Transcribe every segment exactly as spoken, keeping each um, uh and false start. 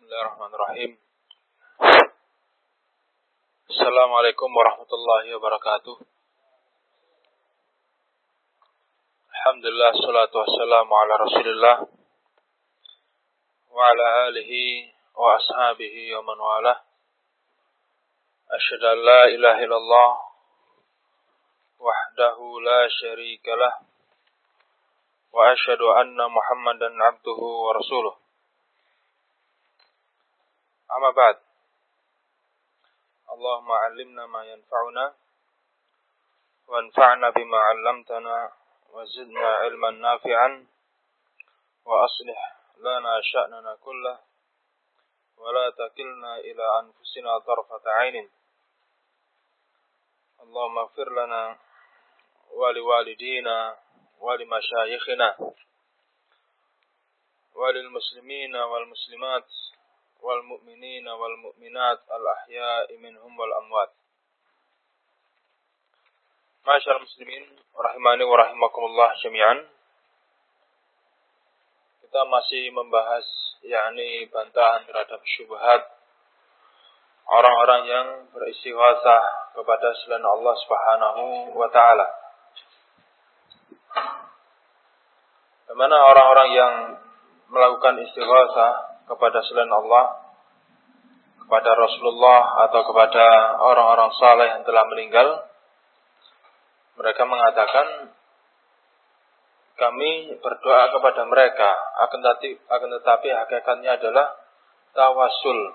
Bismillahirrahmanirrahim. Assalamualaikum warahmatullahi wabarakatuh. Alhamdulillah, salatu wassalamu ala Rasulillah wa ala alihi wa ashabihi wa man walah. Asyhadu an la ilaha illallah wahdahu la syarika lah wa asyhadu anna Muhammadan abduhu wa rasuluh. Amma ba'd. Allahumma 'allimna ma yanfa'una wanfa'na bima 'allamtana wa zidna 'ilman nafi'an wa aslih lana sya'nana kullah wa la takilna ila anfusina tarfata 'ainin. Allahumma ighfir lana wa liwalidina wa limasyayikhina wa lil muslimina wal muslimat wal mu'minina wal mu'minat al ahya'i minhum wal amwat. Ma'asyiral muslimin rahimani wa rahimakumullah jami'an. Kita masih membahas yakni bantahan terhadap syubhat orang-orang yang beristighosah kepada selain Allah Subhanahu wa taala. Di mana orang-orang yang melakukan istighosah kepada selain Allah, kepada Rasulullah atau kepada orang-orang saleh yang telah meninggal, mereka mengatakan kami berdoa kepada mereka, akan tetapi, akan tetapi hakikatnya adalah tawasul.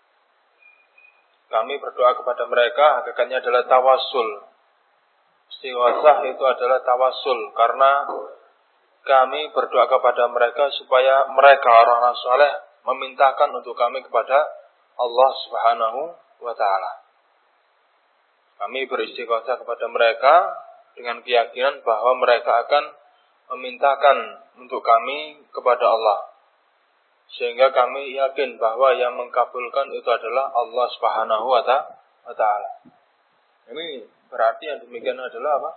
Kami berdoa kepada mereka, hakikatnya adalah tawasul. Istighosah itu adalah tawasul, karena kami berdoa kepada mereka supaya mereka orang-orang saleh memintakan untuk kami kepada Allah Subhanahu wa taala. Kami beristighosah kepada mereka dengan keyakinan bahwa mereka akan memintakan untuk kami kepada Allah. Sehingga kami yakin bahwa yang mengkabulkan itu adalah Allah Subhanahu wa taala. Ini berarti yang demikian adalah apa?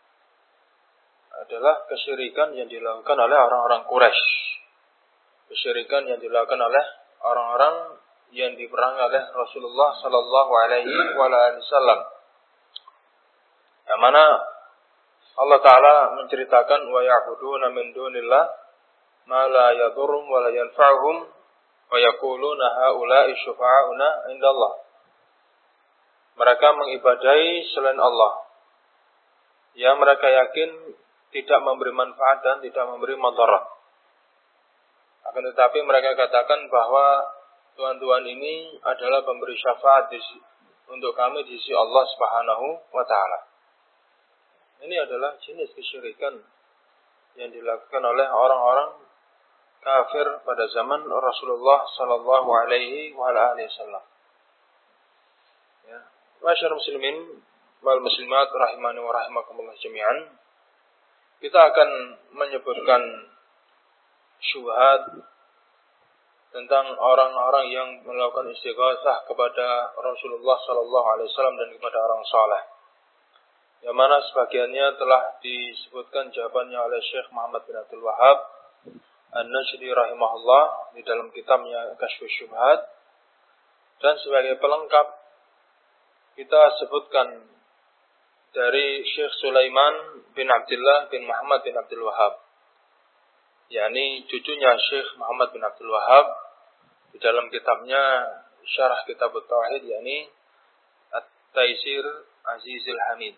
Adalah kesyirikan yang dilakukan oleh orang-orang Quraisy. Kesyirikan yang dilakukan oleh orang-orang yang diperangi oleh Rasulullah sallallahu alaihi wasallam. Yang mana Allah Ta'ala menceritakan wa ya'buduna min dunillah ma la yadurrum wa la yanfa'uhum wa yaquluna haula'i syufa'auna indallah. Mereka mengibadahi selain Allah yang mereka yakin tidak memberi manfaat dan tidak memberi madarat. Akan tetapi mereka katakan bahwa Tuhan-Tuhan ini adalah pemberi syafaat di, untuk kami di sisi Allah Subhanahu wa taala. Ini adalah jenis kesyirikan yang dilakukan oleh orang-orang kafir pada zaman Rasulullah sallallahu alaihi wasallam. Ya, masyarakat muslimin wal muslimat rahimani wa rahimakumullah jami'an. Kita akan menyebutkan syubhat tentang orang-orang yang melakukan istighosah kepada Rasulullah sallallahu alaihi wasallam dan kepada orang saleh. Yang mana sebagiannya telah disebutkan jawabannya oleh Syekh Muhammad bin Abdul Wahhab An-Najdi rahimahullah di dalam kitabnya Kasyfus Syubhat. Dan sebagai pelengkap kita sebutkan dari Syekh Sulaiman bin Abdullah bin Muhammad bin Abdul Wahhab, yakni cucunya Syekh Muhammad bin Abdul Wahhab, di dalam kitabnya Syarah Kitab At-Tauhid, yakni At-Taisir Azizul Hamid.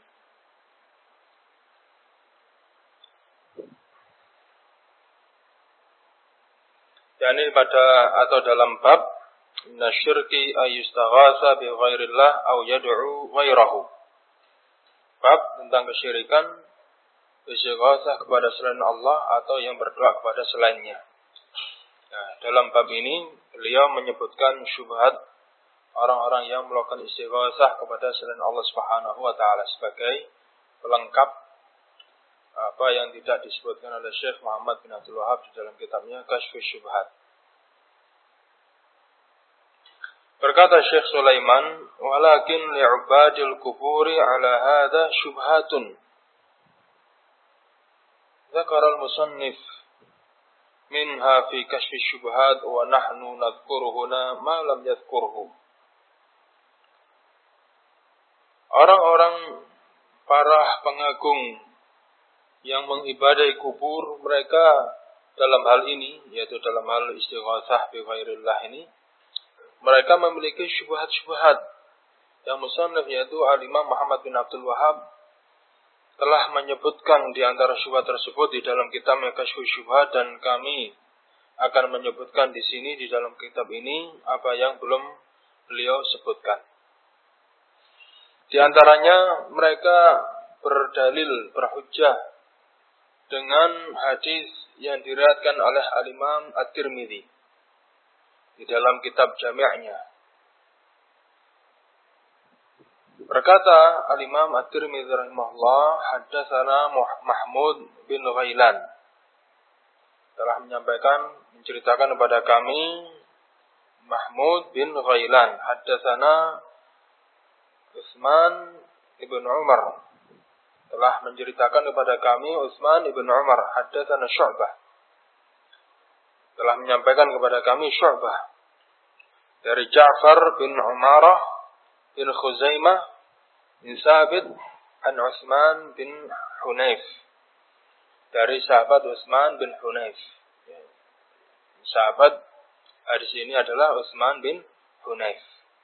Yakni pada atau dalam bab nasyirki ayyustaghasa bi ghairillah aw yad'u ghairahu. Bab tentang kesyirikan, istighosah kepada selain Allah atau yang berdoa kepada selainnya. Nah, dalam bab ini beliau menyebutkan syubhat orang-orang yang melakukan istighosah kepada selain Allah Subhanahu wa taala sebagai pelengkap apa yang tidak disebutkan oleh Syekh Muhammad bin Abdul Wahhab di dalam kitabnya Kasyfus Syubhat. Berkata Syekh Sulaiman, walakin li'ubadil kuburi ala hadha syubhatun. Zakar al-musannif minha fi kashfi syubhat wa nahnu nadhkuruhuna ma lam yadhkurhu. Orang-orang para pengagung yang mengibadai kubur, mereka dalam hal ini, yaitu dalam hal istighatsah bi ghairillah ini, mereka memiliki syubhat-syubhat. Yang musannaf yaitu Al-Imam Muhammad bin Abdul Wahhab telah menyebutkan di antara syubhat tersebut di dalam kitab Kashfus Syubhat, dan kami akan menyebutkan di sini di dalam kitab ini apa yang belum beliau sebutkan. Di antaranya mereka berdalil, berhujjah dengan hadis yang diriwayatkan oleh Al-Imam At-Tirmidzi di dalam kitab Jami'-nya. Berkata Al-Imam At-Tirmidzi rahimahullah, haddatsana Mahmud bin Ghailan, telah menyampaikan, menceritakan kepada kami Mahmud bin Ghailan, haddatsana Utsman ibn Umar, telah menceritakan kepada kami Utsman ibn Umar, haddatsana Syu'bah, telah menyampaikan kepada kami Syu'bah dari Ja'far bin Umarah bin Khuzaimah bin Sabit an Utsman bin Hunayf, dari sahabat Utsman bin Hunayf. Sahabat di sini adalah Utsman bin Hunayf.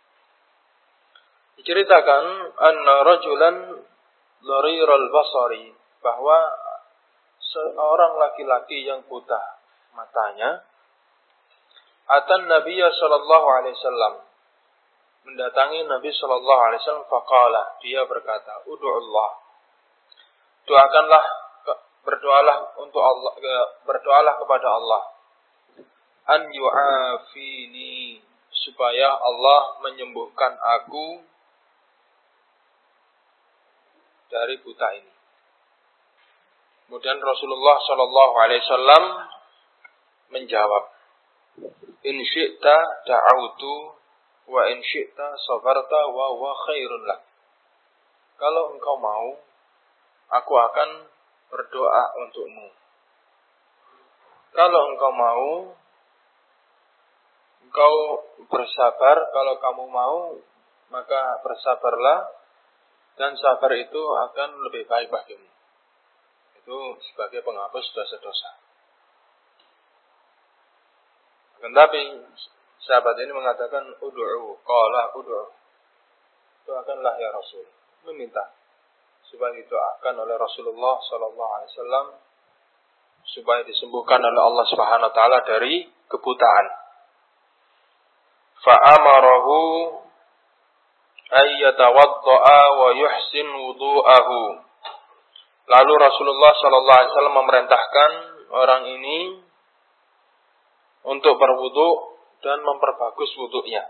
Diceritakan anna rajulan dhariral basari, bahwa seorang laki-laki yang buta matanya, atan Nabiya sallallahu alaihi wasallam, mendatangi Nabi sallallahu alaihi wasallam, faqala, dia berkata, ud'ullah, doakanlah, berdoalah untuk Allah, berdoalah kepada Allah, an yu'afini, supaya Allah menyembuhkan aku dari buta ini. Kemudian Rasulullah sallallahu alaihi wasallam menjawab, in syi'ta da'autu wa in syi'ta sabarta wa huwa khairun lak. Kalau engkau mau, aku akan berdoa untukmu. Kalau engkau mau, engkau bersabar. Kalau kamu mau, maka bersabarlah, dan sabar itu akan lebih baik bagimu. Itu sebagai penghapus dosa-dosa. Tetapi sahabat ini mengatakan, ud'u, qala ud'u, doakanlah ya Rasul, meminta supaya didoakan oleh Rasulullah sallallahu alaihi wasallam supaya disembuhkan oleh Allah Subhanahu wa taala dari kebutaan. Fa amarahu ayyatawadda'a wa yuhsin wudu'ahu. Lalu Rasulullah sallallahu alaihi wasallam memerintahkan orang ini untuk berwudu dan memperbagus wudunya.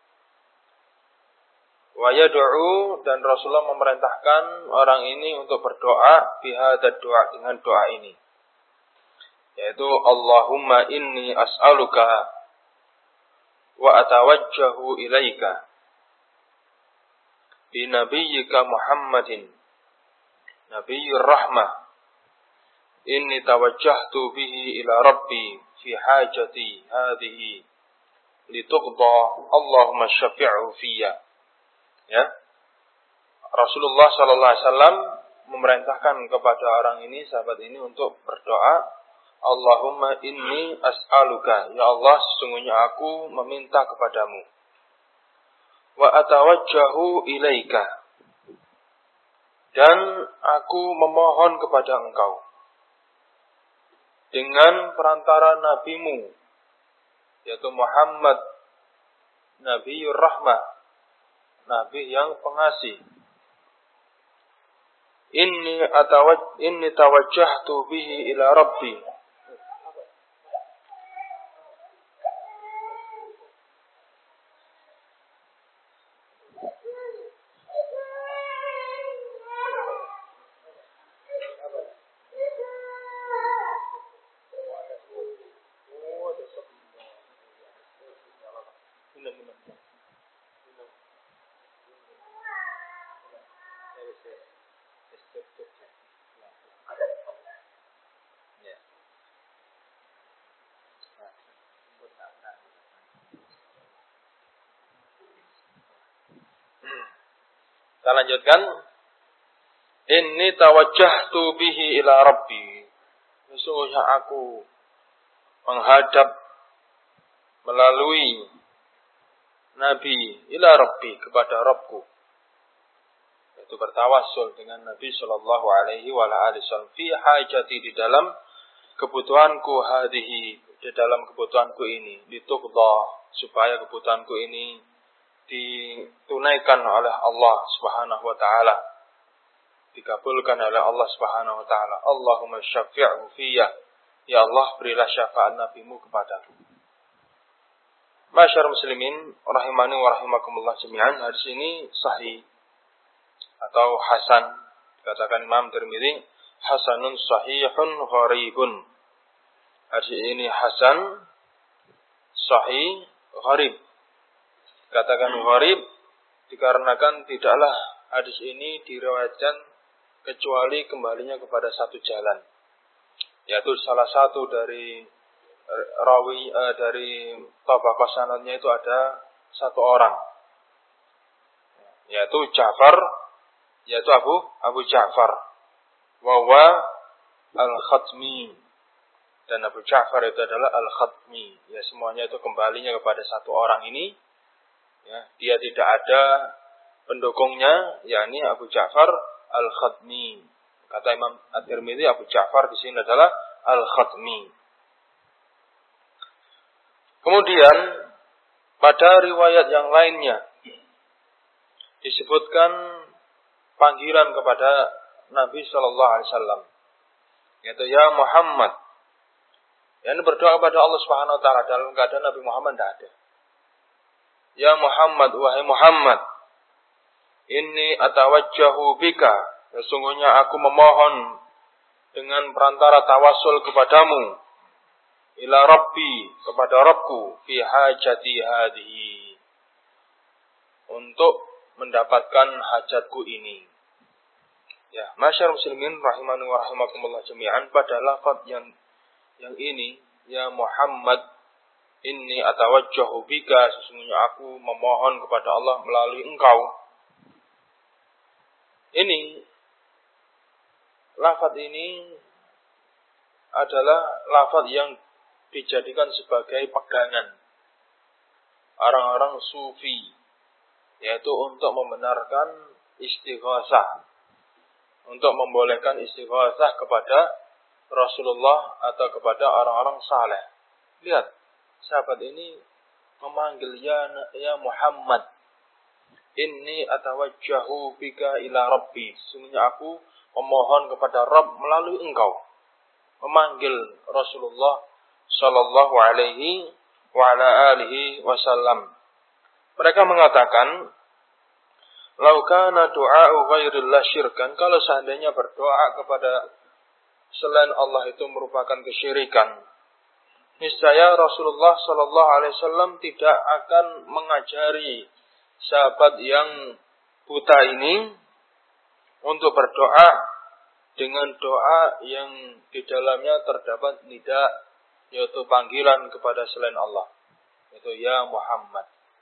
Wa yad'u, dan Rasulullah memerintahkan orang ini untuk berdoa bihadzal doa, dengan doa ini, yaitu Allahumma inni as'aluka wa atawajjahu ilaika bi nabiyyika Muhammadin nabiyyir rahmah, inni tawajjahtu bihi ila rabbi fi hajati hadhihi lituqda Allahumma syafi'u fiyya. Ya, Rasulullah sallallahu alaihi wasallam memerintahkan kepada orang ini, sahabat ini, untuk berdoa, Allahumma inni as'aluka, ya Allah, sesungguhnya aku meminta kepadamu, wa atawajjahu ilaika, dan aku memohon kepada engkau dengan perantara nabimu, yaitu Muhammad, Nabiyyur Rahmah, Nabi yang pengasih. Inni atawaj inni tawajjahtu bihi ila Rabbi. Kita lanjutkan. Inni tawajjahtu bihi ila rabbi. Sesungguhnya aku menghadap melalui Nabi ila rabbi kepada Rabbku. Itu bertawassul dengan Nabi sallallahu alaihi wa alihi wasallam fi hajati di dalam kebutuhanku hadhihi, di dalam kebutuhanku ini, dituqda supaya kebutuhanku ini ditunaikan oleh Allah Subhanahu wa taala, dikabulkan oleh Allah Subhanahu wa taala. Allahumma syafi'hu fiyya, ya Allah berilah syafaat nabimu kepadaku. Masyarakat muslimin rahimani wa rahimakumullah jami'an, hadis ini sahih atau hasan, dikatakan Imam Tirmidzi hasanun sahihun gharibun. Hadis ini hasan, sahih, gharib. Katakan gharib dikarenakan tidaklah hadis ini diriwayatkan kecuali kembalinya kepada satu jalan, yaitu salah satu dari rawi eh, dari tabaqah sanadnya itu ada satu orang, yaitu Ja'far, yaitu Abu Abu Ja'far wa al-Khatmi, dan Abu Ja'far itu adalah al-Khatmi. Ya, semuanya itu kembalinya kepada satu orang ini. Ya, dia tidak ada pendukungnya, yakni Abu Ja'far al-Khatmi. Kata Imam At-Tirmidzi, Abu Ja'far di sini adalah al-Khatmi. Kemudian pada riwayat yang lainnya disebutkan panggilan kepada Nabi Sallallahu Alaihi Wasallam, yaitu ya Muhammad. Yang berdoa kepada Allah Subhanahu Wa Taala dalam keadaan Nabi Muhammad tidak ada. Ya Muhammad, wahai Muhammad, inni atawajjahu bika, sesungguhnya aku memohon dengan perantara tawasul kepadamu, ila Rabbi, kepada Rabbku, fi hajati hadhihi, untuk mendapatkan hajatku ini. Ya, masyarakat muslimin rahimani wa rahimakumullah jami'an, pada lafaz yang yang ini, ya Muhammad, inni atawajjahu bika, sesungguhnya aku memohon kepada Allah melalui engkau. Ini lafaz ini adalah lafaz yang dijadikan sebagai pegangan orang-orang sufi, yaitu untuk membenarkan istighosah, untuk membolehkan istighosah kepada Rasulullah atau kepada orang-orang saleh. Lihat, sahabat ini memanggil ya, ya Muhammad, inni atawajjahu bika ila Rabbi, sesungguhnya aku memohon kepada Rabb melalui engkau. Memanggil Rasulullah sallallahu alaihi wa ala alihi wasallam. Mereka mengatakan, lau kana du'a'u ghairillah syirkan, kalau seandainya berdoa kepada selain Allah itu merupakan kesyirikan, niscaya Rasulullah sallallahu alaihi wasallam tidak akan mengajari sahabat yang buta ini untuk berdoa dengan doa yang di dalamnya terdapat nida, yaitu panggilan kepada selain Allah, yaitu ya Muhammad.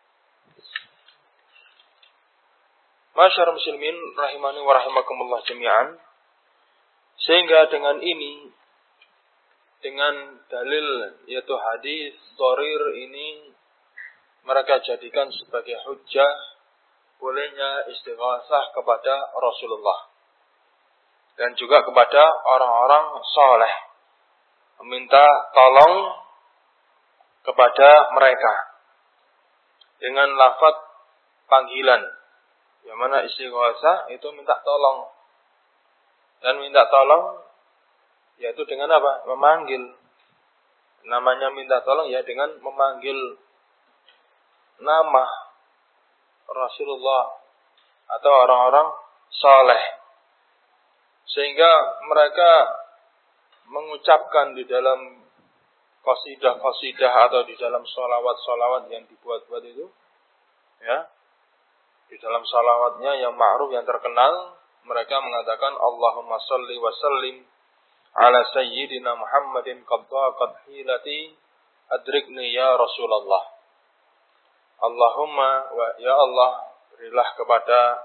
Masyarakat muslimin rahimani wa rahimakumullah jami'an, sehingga dengan ini, dengan dalil yaitu hadis dharir ini, mereka jadikan sebagai hujjah bolehnya istighasah kepada Rasulullah dan juga kepada orang-orang saleh, meminta tolong kepada mereka dengan lafaz panggilan, yang mana istighasah itu minta tolong, dan minta tolong yaitu dengan apa? Memanggil. Namanya minta tolong ya dengan memanggil nama Rasulullah atau orang-orang saleh, sehingga mereka mengucapkan di dalam qasidah-qasidah atau di dalam sholawat-sholawat yang dibuat-buat itu, ya, di dalam sholawatnya yang ma'ruf, yang terkenal, mereka mengatakan Allahumma salli wa sallim ala sayyidina Muhammadin qaddaqat hilati adrikni ya Rasulullah. Allahumma wa ya Allah, berilah kepada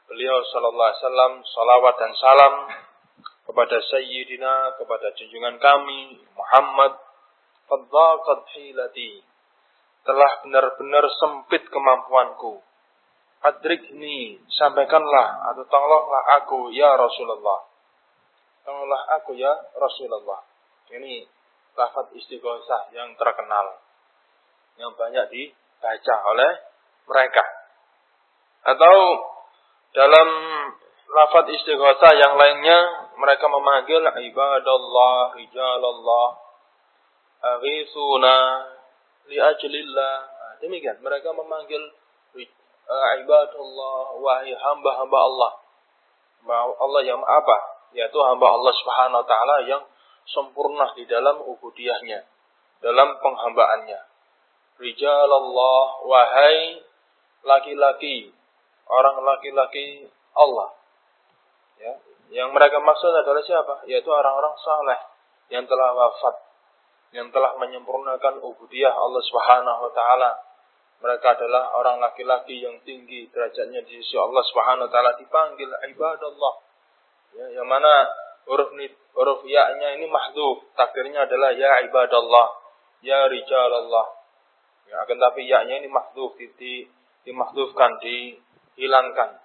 beliau sallallahu alaihi wasallam, salawat dan salam kepada sayyidina, kepada junjungan kami Muhammad, fadzaqat hilati, telah benar-benar sempit kemampuanku. Adrikni, sampaikanlah atau tolonglah aku ya Rasulullah. Tolonglah aku ya Rasulullah. Ini lafaz istighosah yang terkenal, yang banyak dibaca oleh mereka. Atau dalam lafaz istighosah yang lainnya, mereka memanggil ibadallah, rijalallah, aghithuna li ajlillah. Nah, demikian mereka memanggil ibadallah, wahai hamba-hamba Allah. Allah yang apa? Yaitu hamba Allah Subhanahu wa taala yang sempurna di dalam ubudiyahnya, dalam penghambaannya. Rijalallah, wahai laki-laki, orang laki-laki Allah. Ya, yang mereka maksud adalah siapa? Yaitu orang-orang saleh yang telah wafat, yang telah menyempurnakan ubudiyah Allah Subhanahu wa taala. Mereka adalah orang laki-laki yang tinggi derajatnya di sisi Allah Subhanahu wa taala, dipanggil ibadallah. Ya, yang mana huruf huruf ya-nya ini mahdhuf, takdirnya adalah ya ibadallah, ya rijalallah. Ya, akan tapi ya-nya ini mahdhuf, di dimahdhufkan, dihilangkan.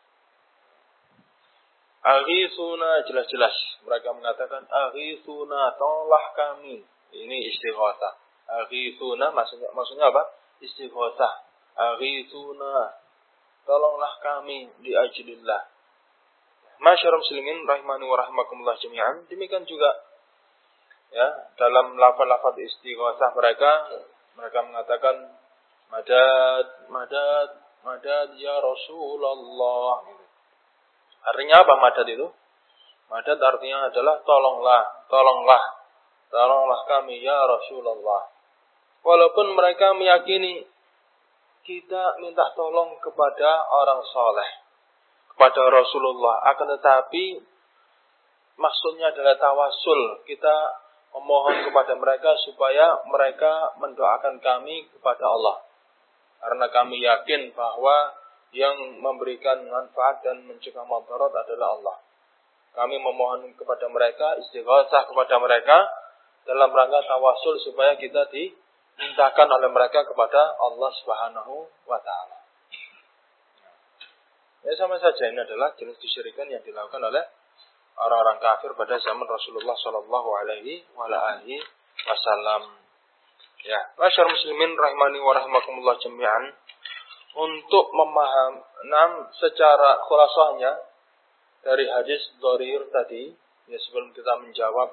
Aghithuna, jelas-jelas mereka mengatakan aghithuna, tolonglah kami. Ini istighosah. Aghithuna maksudnya maksudnya apa? Istighosah. Aghithuna, tolonglah kami di ajlillah. Masyarul muslimin rahimani wa rahimakumullah jami'an. Demikian juga ya, dalam lafaz-lafaz istighosah mereka mereka mengatakan madad, madad, madad ya Rasulullah. Artinya apa madad itu? Madad artinya adalah tolonglah, tolonglah, tolonglah kami ya Rasulullah. Walaupun mereka meyakini kita minta tolong kepada orang soleh, kepada Rasulullah, akan tetapi maksudnya adalah tawasul. Kita memohon kepada mereka supaya mereka mendoakan kami kepada Allah. Karena kami yakin bahwa yang memberikan manfaat dan mencegah madarat adalah Allah. Kami memohon kepada mereka, istighosah kepada mereka dalam rangka tawasul supaya kita dimintakan oleh mereka kepada Allah Subhanahu wa taala. Ya, sama saja ini adalah jenis kesyirikan yang dilakukan oleh orang-orang kafir pada zaman Rasulullah sallallahu alaihi wasallam. Ya, masyarakat muslimin rahimani wa rahimakumullah jami'an. Untuk memaham secara khulasahnya dari hadis dharir tadi, ya sebelum kita menjawab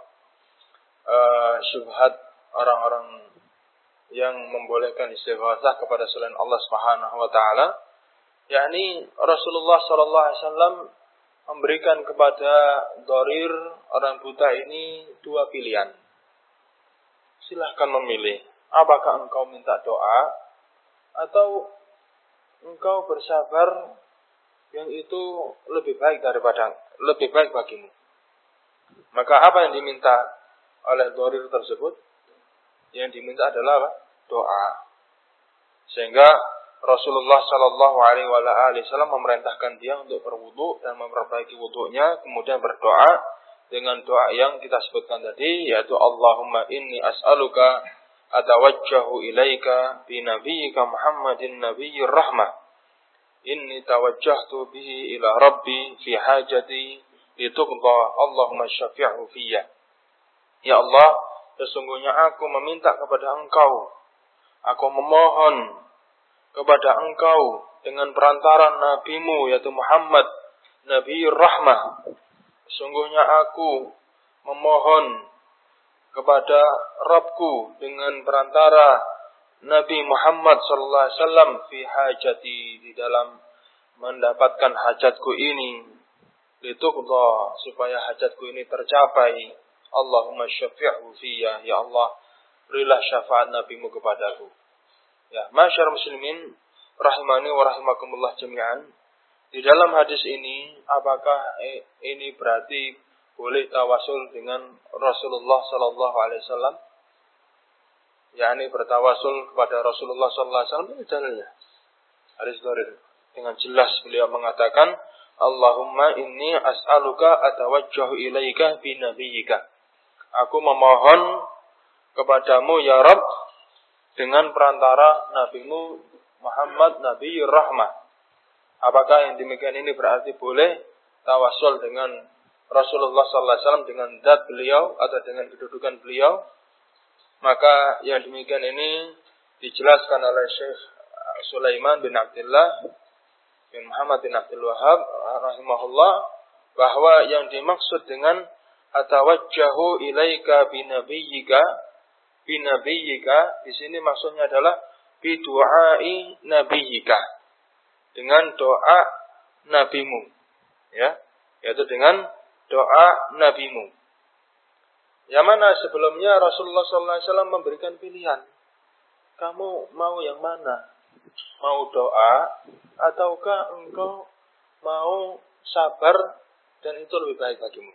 uh, syubhat orang-orang yang membolehkan istighosah kepada selain Allah Subhanahu wa taala, yakni Rasulullah sallallahu alaihi wasallam memberikan kepada dharir orang buta ini dua pilihan. Silahkan memilih, apakah engkau minta doa atau engkau bersabar, yang itu lebih baik daripada lebih baik bagimu. Maka apa yang diminta oleh dharir tersebut? Yang diminta adalah apa? Doa. Sehingga Rasulullah sallallahu alaihi wasallam memerintahkan dia untuk berwudu dan memperbaiki wudunya, kemudian berdoa dengan doa yang kita sebutkan tadi, yaitu Allahumma inni as'aluka atawajjahu ilaika bi nabiyyika Muhammadin nabiyyir rahmah. Inni tawajjahtu bihi ila rabbi fi hajati lituqda Allahumma syafi'hu fiyya. Ya Allah, sesungguhnya aku meminta kepada engkau, aku memohon kepada engkau dengan perantara nabimu yaitu Muhammad nabiyyir rahmah. Sesungguhnya aku memohon kepada Rabbku dengan perantara Nabi Muhammad sallallahu alaihi wasallam fi hajati, di dalam mendapatkan hajatku ini, lituqda, supaya hajatku ini tercapai. Allahumma syafi'hu fiyya, ya Allah berilah syafaat nabimu kepadaku. Ya, masyarakat muslimin rahimani wa rahimakumullah jami'an. Di dalam hadis ini, apakah ini berarti boleh tawasul dengan Rasulullah sallallahu alaihi wasallam? yakni bertawasul kepada Rasulullah sallallahu alaihi wasallam, ini dalilnya. Hadis dharir dengan jelas beliau mengatakan, Allahumma inni as'aluka atawajjahu ilaika bi nabiyyika. Aku memohon kepadamu ya Rabb dengan perantara nabimu Muhammad Nabiyur Rahmah. Apakah yang demikian ini berarti boleh tawasul dengan Rasulullah sallallahu alaihi wasallam dengan zat beliau atau dengan kedudukan beliau? Maka yang demikian ini dijelaskan oleh Syekh Sulaiman bin Abdullah bin Muhammad bin Abdul Wahhab rahimahullah, bahwa yang dimaksud dengan atawajjahu ilaika binabiyyika binabiyyika di sini maksudnya adalah bidu'ai nabiyyika, dengan doa nabimu, ya, yaitu dengan doa nabimu. Yang mana sebelumnya Rasulullah sallallahu alaihi wasallam memberikan pilihan. Kamu mau yang mana? Mau doa ataukah engkau mau sabar dan itu lebih baik bagimu?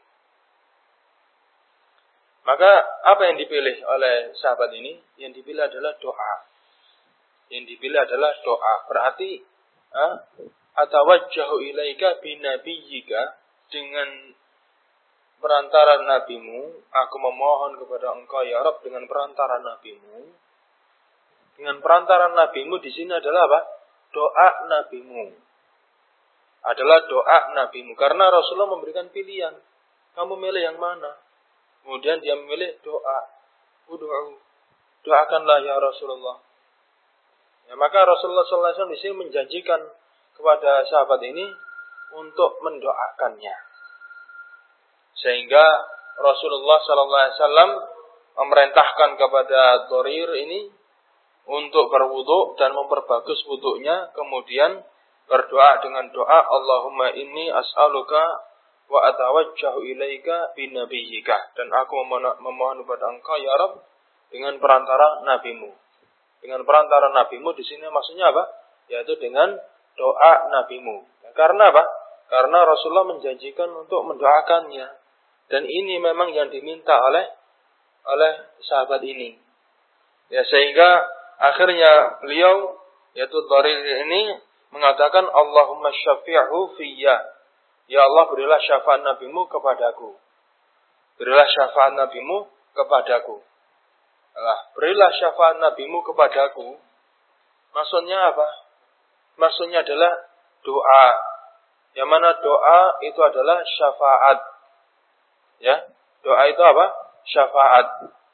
Maka apa yang dipilih oleh sahabat ini? Yang dipilih adalah doa. Yang dipilih adalah doa. Berarti atawajjahu ilaika binabiyyika, dengan perantara nabimu, aku memohon kepada engkau ya Rabb dengan perantara nabimu. Dengan perantara nabimu di sini adalah apa? Doa nabimu. Adalah doa nabimu. Karena Rasulullah memberikan pilihan. Kamu milih yang mana? Kemudian dia memilih doa. Udu'u. Doakanlah ya Rasulullah. Ya, maka Rasulullah sallallahu alaihi wasallam di sini menjanjikan kepada sahabat ini untuk mendoakannya. Sehingga Rasulullah sallallahu alaihi wasallam memerintahkan kepada Dharir ini untuk berwudu dan memperbagus wudunya, kemudian berdoa dengan doa Allahumma inni as'aluka wa atawajjahu ilaika binabiyyika, dan aku memohon kepada engkau ya Rabb dengan perantara nabimu. Dengan perantara nabimu di sini maksudnya apa? Yaitu dengan doa nabimu. Karena apa? Karena Rasulullah menjanjikan untuk mendoakannya, dan ini memang yang diminta oleh oleh sahabat ini. Ya, sehingga akhirnya beliau, yaitu Dharir ini, mengatakan Allahumma syafi'hu fiyya. Ya Allah, berilah syafaat nabimu kepadaku. Berilah syafaat nabimu kepadaku. Allah, berilah syafaat nabimu kepadaku. Maksudnya apa? Maksudnya adalah doa. Yang mana doa itu adalah syafaat. Ya, doa itu apa? Syafaat.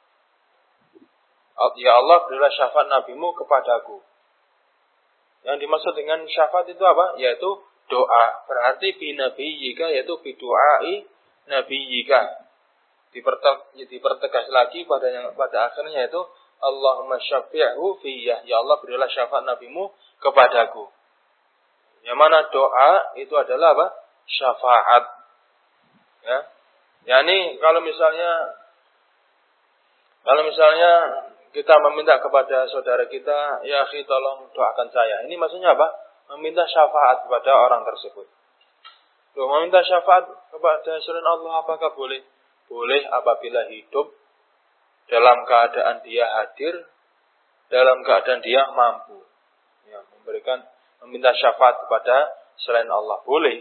Ya Allah, berilah syafaat nabimu kepadaku. Yang dimaksud dengan syafaat itu apa? Yaitu doa. Berarti binabiyyika, yaitu bidu'ai nabiyyika. Dipertegas lagi pada yang pada akhirnya, yaitu Allahumma syafi'hu fiyya. Ya Allah, berilah syafaat nabimu kepadaku. Yang mana doa itu adalah apa? Syafaat. Ya. Yani kalau misalnya kalau misalnya kita meminta kepada saudara kita, ya akhi tolong doakan saya. Ini maksudnya apa? Meminta syafaat kepada orang tersebut. Loh, meminta syafaat kepada selain Allah apakah boleh? Boleh apabila hidup dalam keadaan dia hadir, dalam keadaan dia mampu. Ya, memberikan meminta syafaat kepada selain Allah boleh.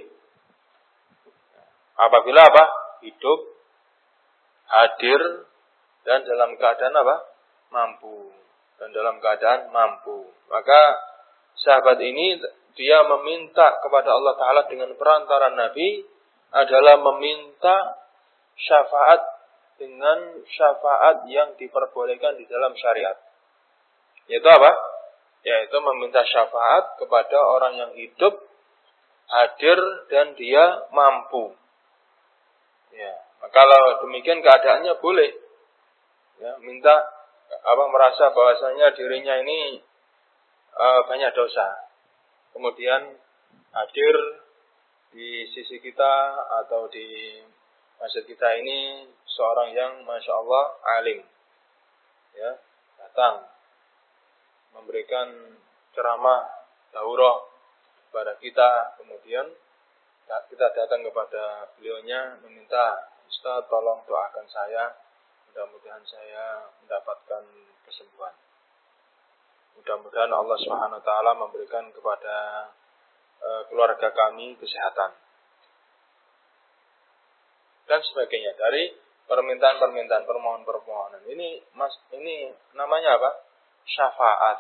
Apabila apa? Hidup, hadir, dan dalam keadaan apa? Mampu. Dan dalam keadaan mampu. Maka sahabat ini dia meminta kepada Allah Ta'ala dengan perantara Nabi adalah meminta syafaat dengan syafaat yang diperbolehkan di dalam syariat. Yaitu apa? Yaitu meminta syafaat kepada orang yang hidup, hadir, dan dia mampu. Ya, kalau demikian keadaannya boleh. Ya, minta apa merasa bahwasanya dirinya ini uh, banyak dosa. Kemudian hadir di sisi kita atau di masjid kita ini seorang yang masya Allah alim, ya, datang memberikan ceramah daurah kepada kita, kemudian kita datang kepada beliaunya meminta, Ustaz tolong doakan saya, mudah-mudahan saya mendapatkan kesembuhan. Mudah-mudahan Allah Subhanahu wa taala memberikan kepada uh, keluarga kami kesehatan. dan sebagainya dari permintaan-permintaan, permohonan-permohonan. Ini mas, ini namanya apa? Syafaat.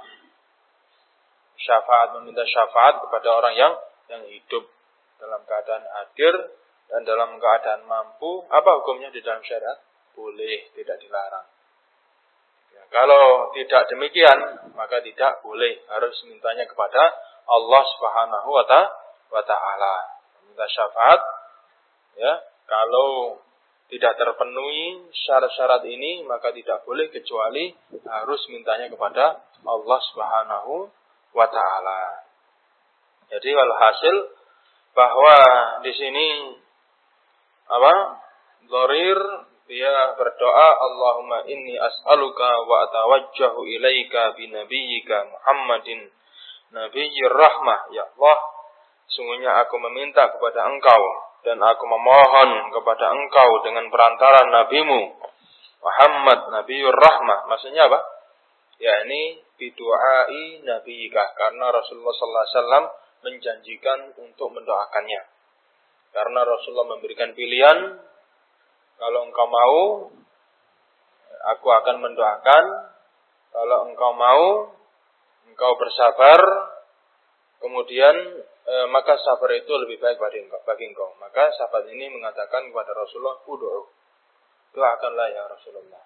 Syafaat, meminta syafaat kepada orang yang yang hidup dalam keadaan hadir dan dalam keadaan mampu. Apa hukumnya di dalam syariat? Boleh, tidak dilarang. Ya, kalau tidak demikian, maka tidak boleh, harus mintanya kepada Allah Subhanahu wa taala. Minta syafaat, ya, kalau tidak terpenuhi syarat-syarat ini, maka tidak boleh kecuali harus mintanya kepada Allah Subhanahu wa taala. Jadi walhasil bahwa di sini apa? Dharir dia berdoa, Allahumma inni as'aluka wa atawajjahu ilaika bi nabiyyika Muhammadin nabiyyir rahmah. Ya Allah, sungguhnya aku meminta kepada Engkau dan aku memohon kepada Engkau dengan perantara nabimu Muhammad nabiyyur rahmah. Maksudnya apa? Ya ini bidu'ai nabiyika, karena Rasulullah sallallahu alaihi wasallam menjanjikan untuk mendoakannya. Karena Rasulullah memberikan pilihan, kalau engkau mau, aku akan mendoakan. Kalau engkau mau, engkau bersabar, kemudian e, maka sabar itu lebih baik bagi engkau, bagi engkau. Maka sahabat ini mengatakan kepada Rasulullah, "Ud'u, doakanlah ya Rasulullah."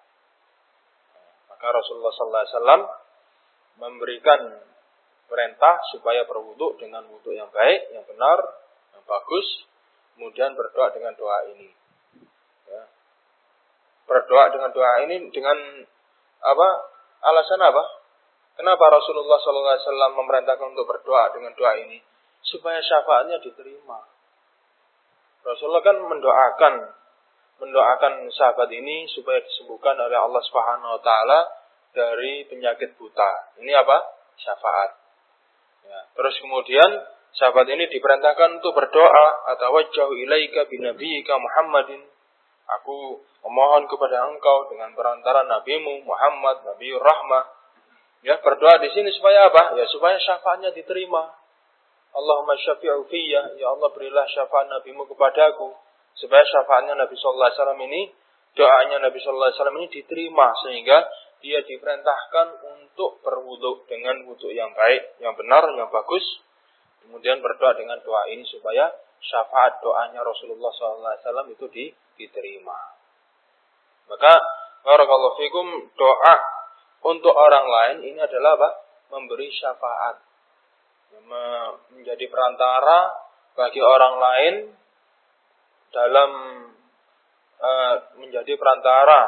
Maka Rasulullah sallallahu alaihi wasallam memberikan perintah supaya berwudu dengan wudu yang baik, yang benar, yang bagus, kemudian berdoa dengan doa ini. Ya. Berdoa dengan doa ini dengan apa? Alasan apa? Kenapa Rasulullah sallallahu alaihi wasallam memerintahkan untuk berdoa dengan doa ini? Supaya syafaatnya diterima. Rasulullah kan mendoakan mendoakan sahabat ini supaya disembuhkan oleh Allah Subhanahu wa taala dari penyakit buta. Ini apa? Syafaat. Ya. Terus kemudian sahabat ini diperintahkan untuk berdoa, atawajjahu ilaika binabiyyika Muhammadin. Aku memohon kepada engkau dengan perantara nabimu Muhammad, Nabiur Rahmah. Ya, berdoa di sini supaya apa? Ya, supaya syafaatnya diterima. Allahumma syafi'u fiyya, ya Allah berilah syafaat nabimu kepadaku, supaya syafaatnya Nabi sallallahu alaihi wasallam ini, doanya Nabi sallallahu alaihi wasallam ini diterima, sehingga dia diperintahkan untuk berwudu dengan wudu yang baik, yang benar, yang bagus. Kemudian berdoa dengan doa ini supaya syafaat doanya Rasulullah sallallahu alaihi wasallam itu diterima. Maka barakallahu fikum, doa untuk orang lain ini adalah apa? Memberi syafaat, menjadi perantara bagi orang lain dalam uh, menjadi perantara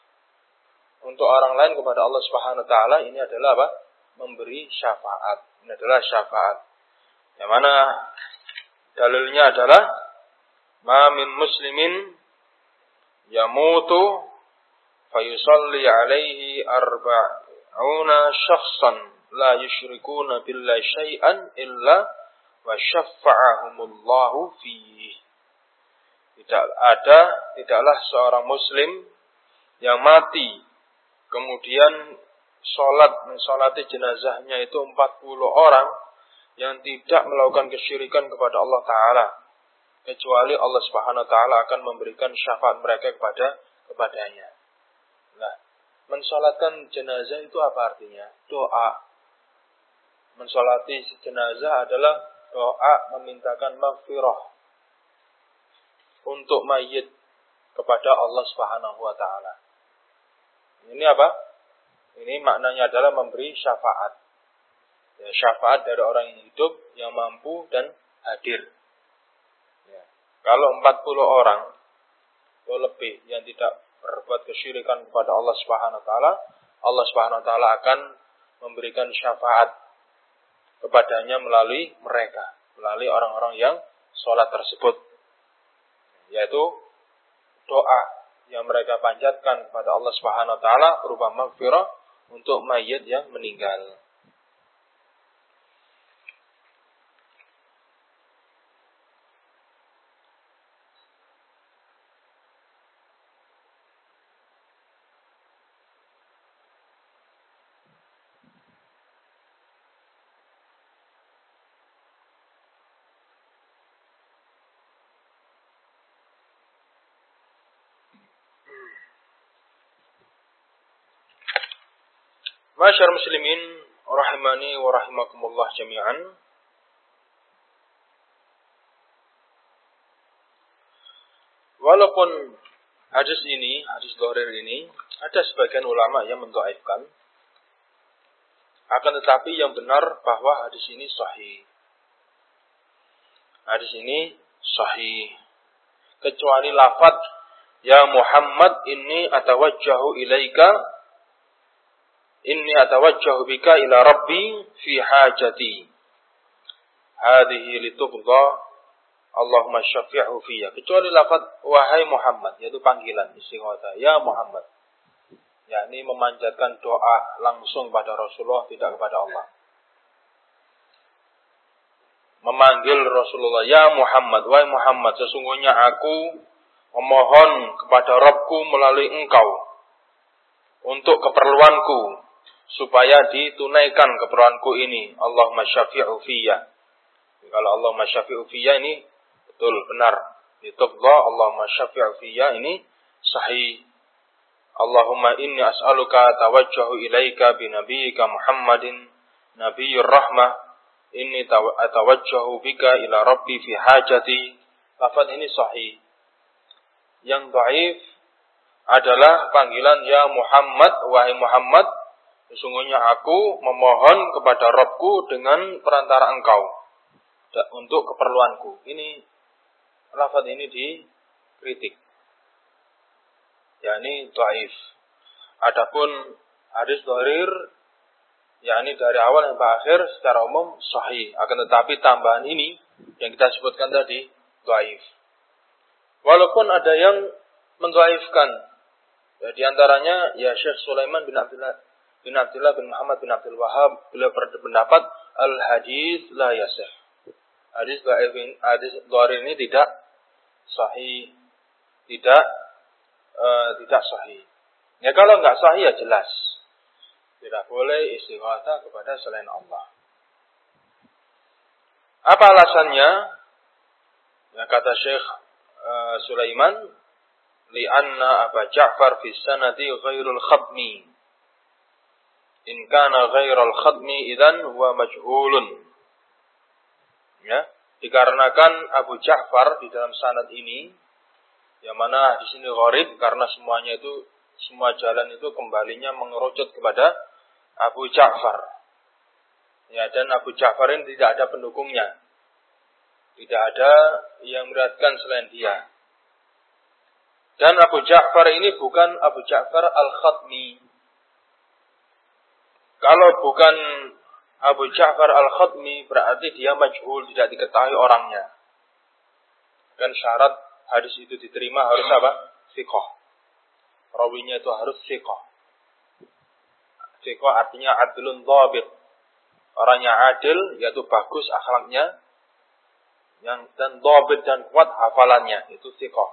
untuk orang lain kepada Allah Subhanahu wa taala. Ini adalah apa? Memberi syafaat. Ini adalah syafaat. Yang mana dalilnya adalah ma min muslimin yamutu fayusalli alaihi arba'una syakhsan la yusyrikuna billahi syai'an illa wa syaffa'ahumullahu fihi. Tidak ada, tidaklah seorang muslim yang mati kemudian sholat, mensolati jenazahnya itu empat puluh orang yang tidak melakukan kesyirikan kepada Allah Ta'ala, kecuali Allah Subhanahu Wa Ta'ala akan memberikan syafaat mereka kepada kepadanya. Nah, mensolatkan jenazah itu apa artinya? Doa. Mensolati jenazah adalah doa memintakan maghfirah untuk mayit kepada Allah Subhanahu wa taala. Ini apa? Ini maknanya adalah memberi syafaat. Ya, syafaat dari orang yang hidup, yang mampu dan hadir. Ya. Kalau empat puluh orang atau lebih yang tidak berbuat kesyirikan kepada Allah Subhanahu wa taala, Allah Subhanahu wa taala akan memberikan syafaat kepadanya melalui mereka, melalui orang-orang yang sholat tersebut, yaitu doa yang mereka panjatkan kepada Allah Subhanahu wa taala berupa maghfirah untuk mayit yang meninggal. Masyarakat muslimin rahimani wa rahimakumullah jami'an. Walaupun hadis ini, hadis dharir ini, ada sebagian ulama yang mendhaifkan, akan tetapi yang benar bahwa hadis ini sahih. Hadis ini sahih. Kecuali lafaz ya Muhammad inni atawajjahu ilaika inni atawajjahu bika ila rabbi fi hajati hadhihi litubdha Allahumma syafi'hu fiyya. Kecuali lafaz wahai Muhammad, yaitu panggilan istighatsah ya Muhammad, yakni memanjatkan doa langsung pada Rasulullah, tidak kepada Allah. Memanggil Rasulullah ya Muhammad, wahai Muhammad, sesungguhnya aku memohon kepada Rabbku melalui engkau untuk keperluanku, supaya ditunaikan keperluanku ini. Allahumma syafi'u fiyya. Kalau Allahumma syafi'u fiyya ini betul, benar. Ditubdha Allahumma syafi'u fiyya ini sahih. Allahumma inni as'aluka tawajjahu ilaika binabiyyika Muhammadin nabiyyur rahmah inni atawajjahu bika ila rabbi fi hajati. Lafaz ini sahih. Yang dhaif adalah panggilan ya Muhammad, wahai Muhammad, sesungguhnya aku memohon kepada Rabbku dengan perantara engkau untuk keperluanku. Ini lafaz ini dikritik. yakni dhaif. Adapun hadis dharir yakni dari awal sampai akhir secara umum sahih. Akan tetapi tambahan ini yang kita sebutkan tadi dhaif. Walaupun ada yang mendhaifkan. Ya, di antaranya ya Syekh Sulaiman bin Abdullah bin Abdullah bin Muhammad bin Abdul Wahhab, beliau berpendapat al hadis la yasih. Hadis dhaif hadis dharir ini tidak sahih. Tidak uh, tidak sahih. Ya kalau enggak sahih ya jelas tidak boleh istighatsah kepada selain Allah. Apa alasannya? Ya kata Syekh uh, Sulaiman, li'anna Aba Ja'far fi sanadi ghairul khatmi. In kana ghairul khatmi idzan huwa majhulun. Ya, dikarenakan Abu Ja'far di dalam sanad ini, yang mana di sini gharib karena semuanya itu semua jalan itu kembalinya mengerucut kepada Abu Ja'far. Ya, dan Abu Ja'far ini tidak ada pendukungnya. Tidak ada yang meriwayatkan selain dia. Dan Abu Ja'far ini bukan Abu Ja'far Al-Khatmi. Kalau bukan Abu Ja'far Al-Khatmi berarti dia majhul, tidak diketahui orangnya. Dan syarat hadis itu diterima harus apa? Thiqah. Rawinya itu harus thiqah. Thiqah artinya adlun dhabit. Orangnya adil, yaitu bagus akhlaknya, yang dan dhabit dan kuat hafalannya, itu thiqah.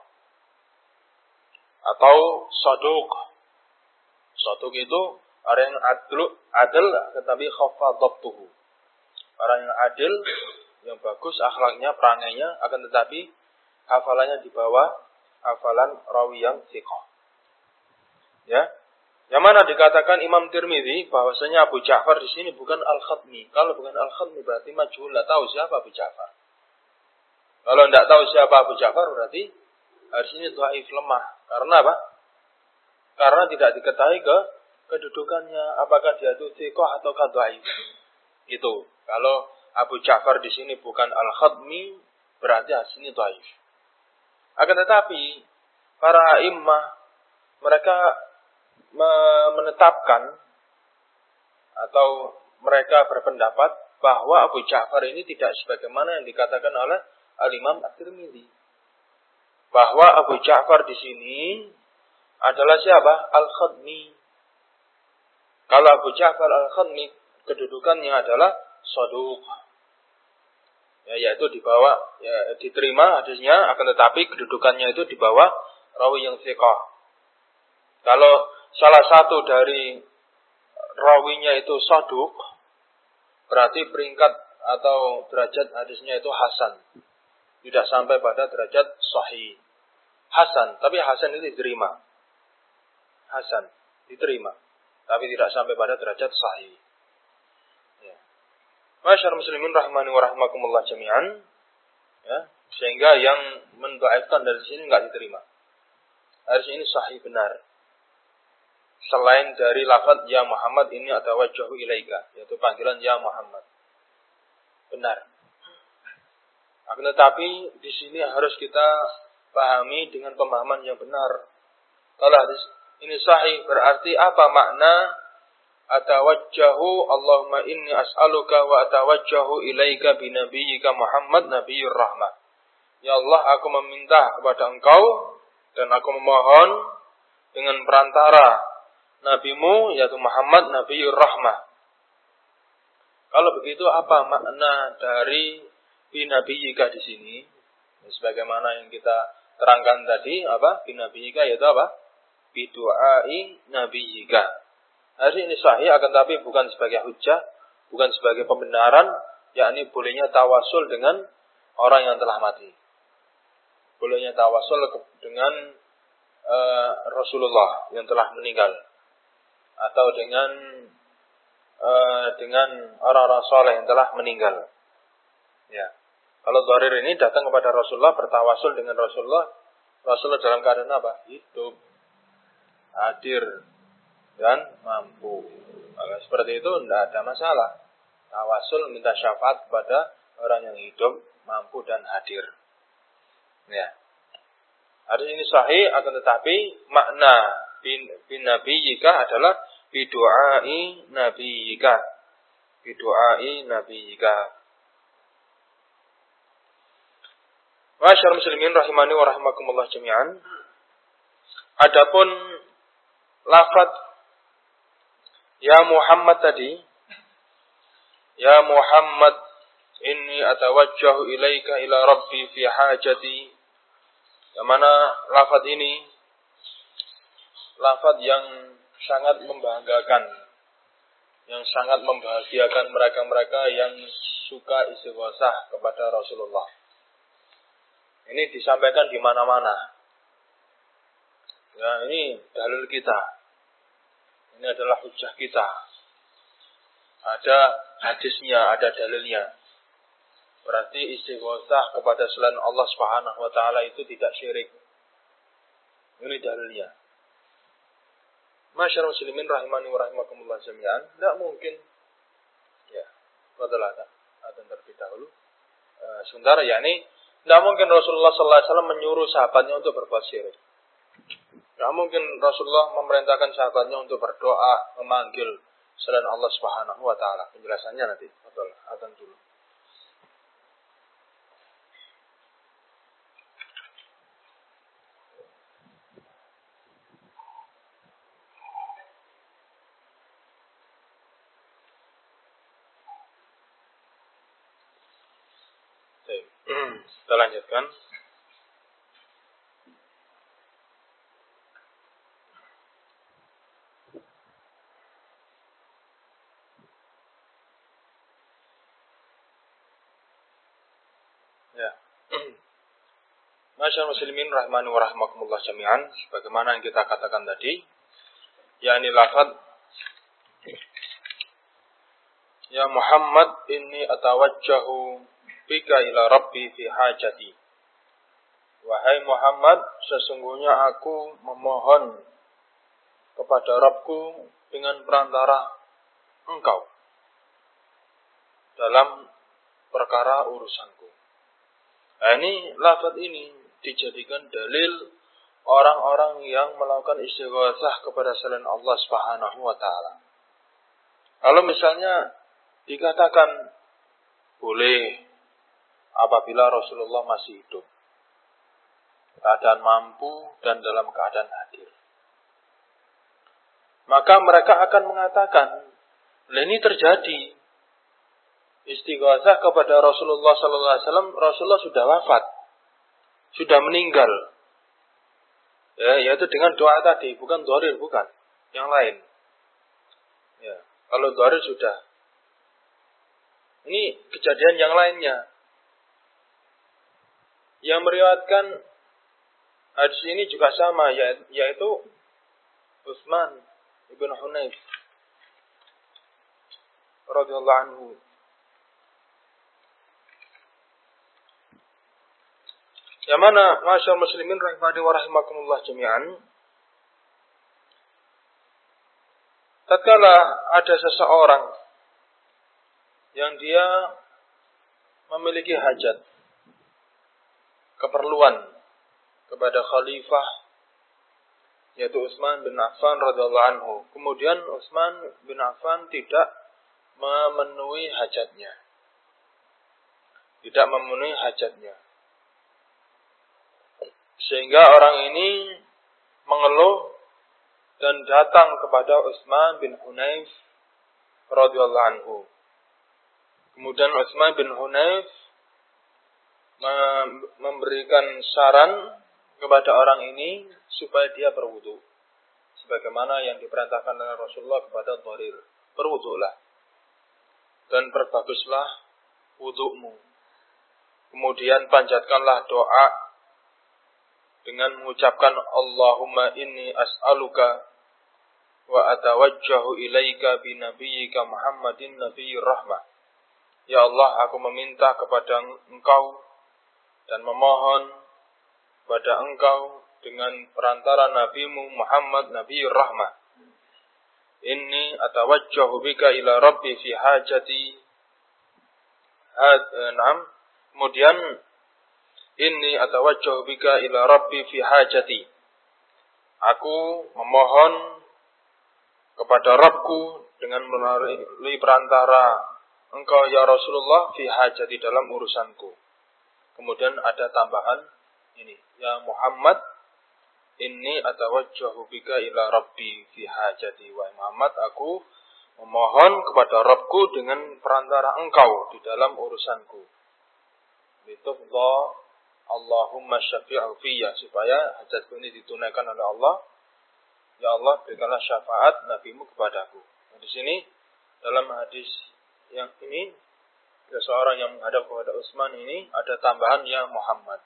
Atau saduq. Saduq itu orang yang adil, adil tetapi khaffa dhabtuhu. Orang yang adil, yang bagus akhlaknya, perangainya, akan tetapi hafalannya di bawah hafalan rawi yang thiqah. Ya. Yang mana dikatakan Imam Tirmidzi bahwasanya Abu Ja'far di sini bukan Al-Khatmi. Kalau bukan Al-Khatmi berarti majhul, enggak tahu siapa Abu Ja'far. Kalau enggak tahu siapa Abu Ja'far berarti hadis ini dhaif, lemah. Karena apa? Karena tidak diketahui ke kedudukannya, apakah dia itu thiqah atau dhaif. Itu. Kalau Abu Ja'far di sini bukan Al-Khatmi berarti hadis ini dhaif. Akan tetapi para a'immah mereka menetapkan atau mereka berpendapat bahwa Abu Ja'far ini tidak sebagaimana yang dikatakan oleh Al-Imam At-Tirmidzi. Bahwa Abu Ja'far di sini adalah siapa? Al-Khatmi. Kalau Abu Ja'far Al-Khatmi kedudukannya adalah saduq. Ya, yaitu di bawah ya, diterima hadisnya, akan tetapi kedudukannya itu di bawah rawi yang thiqah. Kalau salah satu dari rawinya itu saduq, berarti peringkat atau derajat hadisnya itu hasan. Tidak sampai pada derajat sahih. Hasan, tapi hasan itu diterima. Hasan, diterima. tapi tidak sampai pada derajat sahih. Ya. Masyaallah muslimin rahimani wa rahimakumullah jami'an. Ya, sehingga yang mendhaifkan dari sini enggak diterima. Harus ini sahih benar. Selain dari lafaz ya Muhammad ini atawajjahu ilaika, yaitu panggilan ya Muhammad. Benar. Akan tetapi di sini harus kita pahami dengan pemahaman yang benar. Kalau hadis ini sahih berarti apa makna atawajjahu Allahumma inni as'aluka wa atawajjahu ilaika binabiyyika Muhammad nabiyyur rahmah. Ya Allah, aku meminta kepada Engkau dan aku memohon dengan perantara nabimu yaitu Muhammad nabiyyur rahmah. Kalau begitu apa makna dari binabiyyika di sini? Sebagaimana yang kita terangkan tadi, apa? Binabiyyika yaitu apa? Bidu'ai nabiyyika. Hari ini sahih akan tapi bukan sebagai hujjah, bukan sebagai pembenaran, yakni bolehnya tawasul dengan orang yang telah mati. Bolehnya tawasul dengan uh, Rasulullah yang telah meninggal, atau dengan uh, dengan orang-orang saleh yang telah meninggal. Ya, kalau dharir ini datang kepada Rasulullah, bertawasul dengan Rasulullah, Rasulullah dalam keadaan apa? Hidup, hadir, dan mampu. Maka seperti itu tidak ada masalah. Tawasul minta syafaat kepada orang yang hidup, mampu dan hadir. Ya. Hadis ini sahih, akan tetapi makna bin, bin nabiyyika adalah bidu'ai nabiyyika. Bidu'ai nabiyyika. Masyaallah muslimin rahimani wa rahimakumullah jami'an. Adapun lafaz ya Muhammad tadi, ya Muhammad inni atawajjahu ilaika ila rabbi fi hajati. Yang mana lafaz ini lafaz yang sangat membanggakan, yang sangat membahagiakan mereka-mereka yang suka istighosah kepada Rasulullah. Ini disampaikan di mana-mana. Ya, ini dalil kita. Ini adalah hujjah kita. Ada hadisnya, ada dalilnya. Berarti istighosah kepada selain Allah Subhanahu wa taala itu tidak syirik. Ini dalilnya. Masyaallah muslimin rahimani wa rahimakumullah jami'an, tidak mungkin. Ya, betul ada. Ada terlebih dahulu. Uh, sebentar yakni tidak mungkin Rasulullah sallallahu alaihi wasallam menyuruh sahabatnya untuk berbuat syirik. Tidak mungkin Rasulullah memerintahkan sahabatnya untuk berdoa, memanggil selain Allah Subhanahu wa taala. Penjelasannya nanti. Betul, adzan dulu. Kita lanjutkan. Ya. Masyaallah muslimin rahimani wa rahimakumullah jami'an, sebagaimana yang kita katakan tadi, yakni lafaz ya Muhammad inni atawajjahu bika ila rabbi fi hajati. Wahai Muhammad, sesungguhnya aku memohon kepada Rabbku dengan perantara engkau dalam perkara urusanku. Nah, ini lafaz ini dijadikan dalil orang-orang yang melakukan istighosah kepada selain Allah Subhanahu wa taala. Kalau misalnya dikatakan boleh apabila Rasulullah masih hidup, keadaan mampu dan dalam keadaan hadir, maka mereka akan mengatakan, ini terjadi istighosah kepada Rasulullah sallallahu alaihi wasallam, Rasulullah sudah wafat, sudah meninggal. Ya, yaitu dengan doa tadi, bukan dharir, bukan yang lain. Ya, kalau dharir sudah. Ini kejadian yang lainnya. Yang meriwayatkan hadis ini juga sama, yaitu Utsman ibn Hunayf radhiyallahu anhu. Yang mana masyaallah muslimin rahimani wa rahimakumullah jami'an, tatkala ada seseorang yang dia memiliki hajat, keperluan kepada khalifah yaitu Utsman bin Affan radhiyallahu anhu. Kemudian Utsman bin Affan tidak memenuhi hajatnya. Tidak memenuhi hajatnya. Sehingga orang ini mengeluh dan datang kepada Utsman bin Hunayf radhiyallahu anhu. Kemudian Utsman bin Hunayf memberikan saran kepada orang ini supaya dia berwudu, sebagaimana yang diperintahkan oleh Rasulullah kepada dharir. Berwudulah dan perbaguslah wudu'mu. Kemudian panjatkanlah doa dengan mengucapkan Allahumma inni as'aluka wa atawajjahu ilaika bi nabiyyika Muhammadin nabiyir rahmah. Ya Allah, aku meminta kepada Engkau dan memohon kepada Engkau dengan perantara nabimu Muhammad nabiyir rahmah. Inni atawajjahu bika ila rabbi fi hajati. Had, na'am. Kemudian inni atawajjahu bika ila rabbi fi hajati. Aku memohon kepada Rabbku dengan melalui perantara Engkau ya Rasulullah fi hajati, dalam urusanku. Kemudian ada tambahan ini, ya Muhammad inni atawajjahu bika ila rabbi fi hajati. Wa Muhammad, aku memohon kepada Rabbku dengan perantara Engkau di dalam urusanku. Litufdha Allahumma syafi'u fiyya, supaya hajatku ini ditunaikan oleh Allah. Ya Allah, berikanlah syafaat nabimu kepadaku. Nah, di sini dalam hadis yang ini, seseorang yang menghadap kepada Utsman ini ada tambahan ya Muhammad.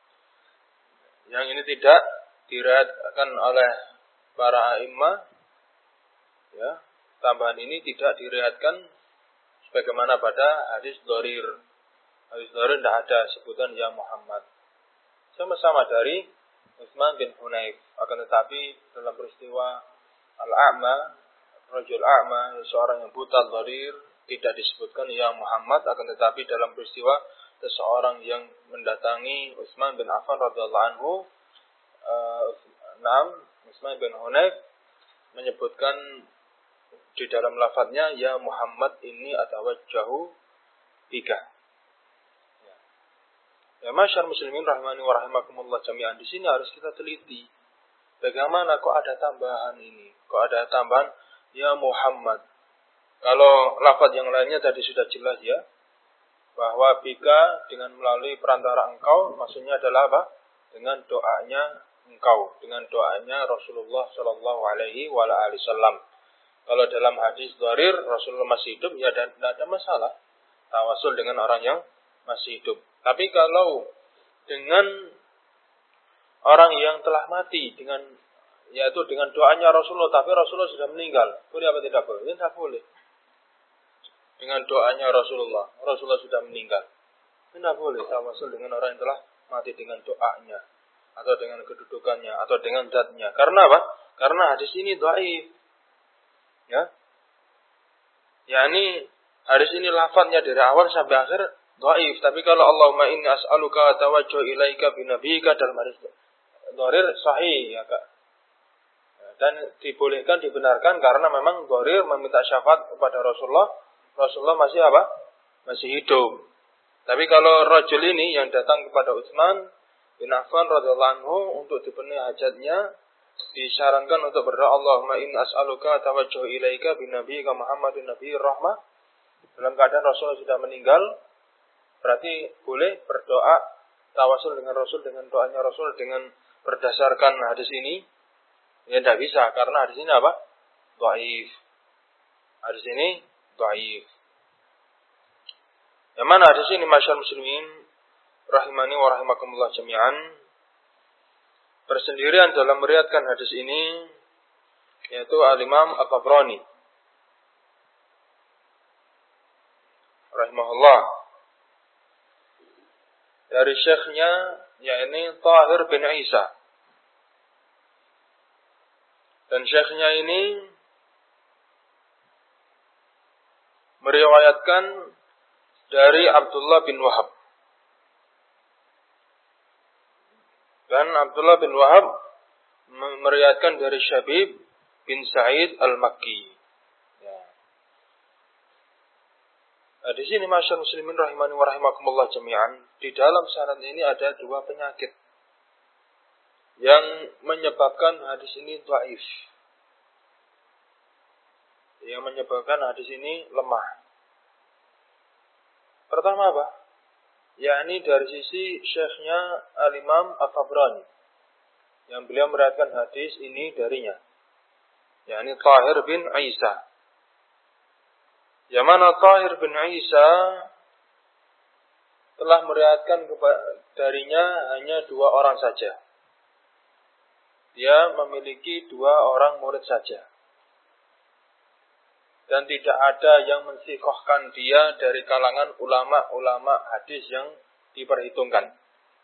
Yang ini tidak diriwayatkan oleh para a'immah. Ya, tambahan ini tidak diriwayatkan sebagaimana pada hadis dharir. Hadis dharir tidak ada sebutan ya Muhammad. Sama-sama dari Utsman bin Hunayf. Akan tetapi dalam peristiwa al-a'ma, rajul a'ma, seorang yang buta dharir, tidak disebutkan ya Muhammad. Akan tetapi dalam peristiwa seseorang yang mendatangi Utsman bin Affan radhiyallahu anhu, uh, Naam, Utsman bin Hunayf menyebutkan di dalam lafadznya ya Muhammad inni atawajjahu bika. Ya, masyarakat muslimin rahimani wa rahimakumullah jami'an, di sini harus kita teliti. Bagaimana kok ada tambahan ini? Kok ada tambahan ya Muhammad? Kalau lafaz yang lainnya tadi sudah jelas ya, bahwa bika dengan melalui perantara Engkau, maksudnya adalah apa? Dengan doanya Engkau, dengan doanya Rasulullah sallallahu alaihi wasallam. Kalau dalam hadis dharir Rasulullah masih hidup, ya dan tidak ada masalah tawasul dengan orang yang masih hidup. Tapi kalau dengan orang yang telah mati, dengan yaitu dengan doanya Rasulullah, tapi Rasulullah sudah meninggal, boleh apa tidak boleh? Tidak boleh. Dengan doanya Rasulullah, Rasulullah sudah meninggal, tidak boleh tawasul dengan orang yang telah mati dengan doanya, atau dengan kedudukannya, atau dengan zatnya. Karena apa? Karena hadis ini dhaif. Ya, yakni hadis ini lafadznya dari awal sampai akhir dhaif. Tapi kalau Allahumma inni as'aluka tawajjuh ilaika bi nabiyyika dalam hadis dharir sahih ya Kak. Dan dibolehkan, dibenarkan karena memang dharir meminta syafaat kepada Rasulullah. Rasulullah masih apa? Masih hidup. Tapi kalau rajul ini yang datang kepada Utsman bin Affan radhiyallahu anhu untuk dipenuhi hajatnya, disarankan untuk berdoa Allahumma inni as'aluka tawajjuh ilaika bi nabiyyika Muhammadin nabiyir rahmah. Dalam keadaan Rasulullah sudah meninggal, berarti boleh berdoa tawasul dengan Rasul, dengan doanya Rasul, dengan berdasarkan hadis ini. Ya tidak bisa, karena hadis ini apa? Dhaif. Hadis ini dhaif. Yang mana hadis ini masyaallah muslimin rahimani wa rahimakumullah jami'an, bersendirian dalam meriwayatkan hadis ini yaitu Al-Imam At-Tabrani. rahimahullah. Dari syekhnya, yakni Tahir bin Isa. Dan syekhnya ini meriwayatkan dari Abdullah bin Wahab. Dan Abdullah bin Wahab meriwayatkan dari Syabib bin Sa'id al-Makki. Ya. Nah, di sini masyarakat muslimin rahimani wa rahimakumullah jami'an, di dalam sanad ini ada dua penyakit yang menyebabkan hadis ini dhaif. Yang menyebabkan hadis ini lemah. Pertama apa? Yakni dari sisi syekhnya Al-Imam At-Tabrani, yang beliau meriwayatkan hadis ini darinya, yakni Tahir bin Isa. Yang mana Tahir bin Isa telah meriwayatkan darinya hanya dua orang saja. Dia memiliki dua orang murid saja. Dan tidak ada yang mensikohkan dia dari kalangan ulama-ulama hadis yang diperhitungkan.